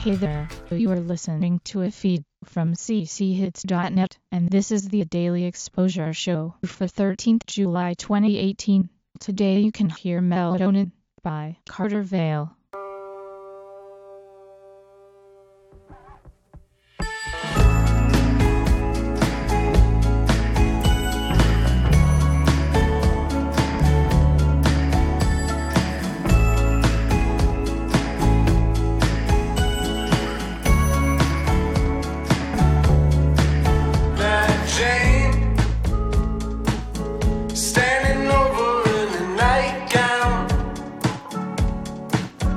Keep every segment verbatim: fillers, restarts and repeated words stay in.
Hey there, you are listening to a feed from c c hits dot net, and this is the Daily Exposure Show for thirteenth July twenty eighteen. Today you can hear Melatonin by Carter Vale. Standing over in a nightgown,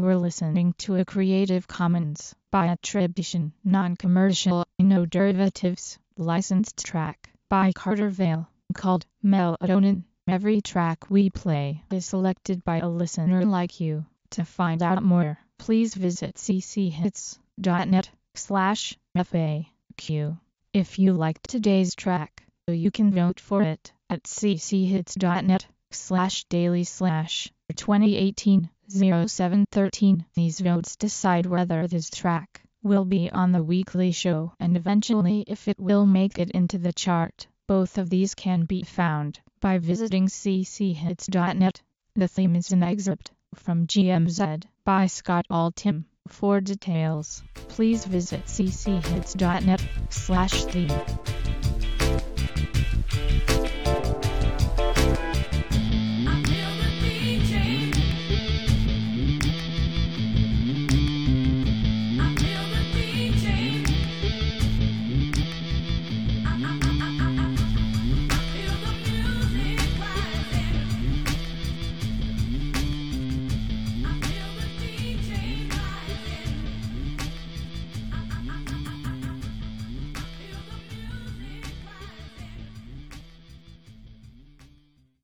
were listening to a Creative Commons by attribution, non-commercial, no derivatives, licensed track by Carter Vale called Melatonin. Every track we play is selected by a listener like you. To find out more, please visit cchits.net slash FAQ. If you liked today's track, you can vote for it at cchits.net slash daily slash twenty eighteen oh seven thirteen. These votes decide whether this track will be on the weekly show and eventually if it will make it into the chart. Both of these can be found by visiting cchits.net. The theme is an excerpt from G M Z by Scott Altham. For details, please visit cchits.net slash theme.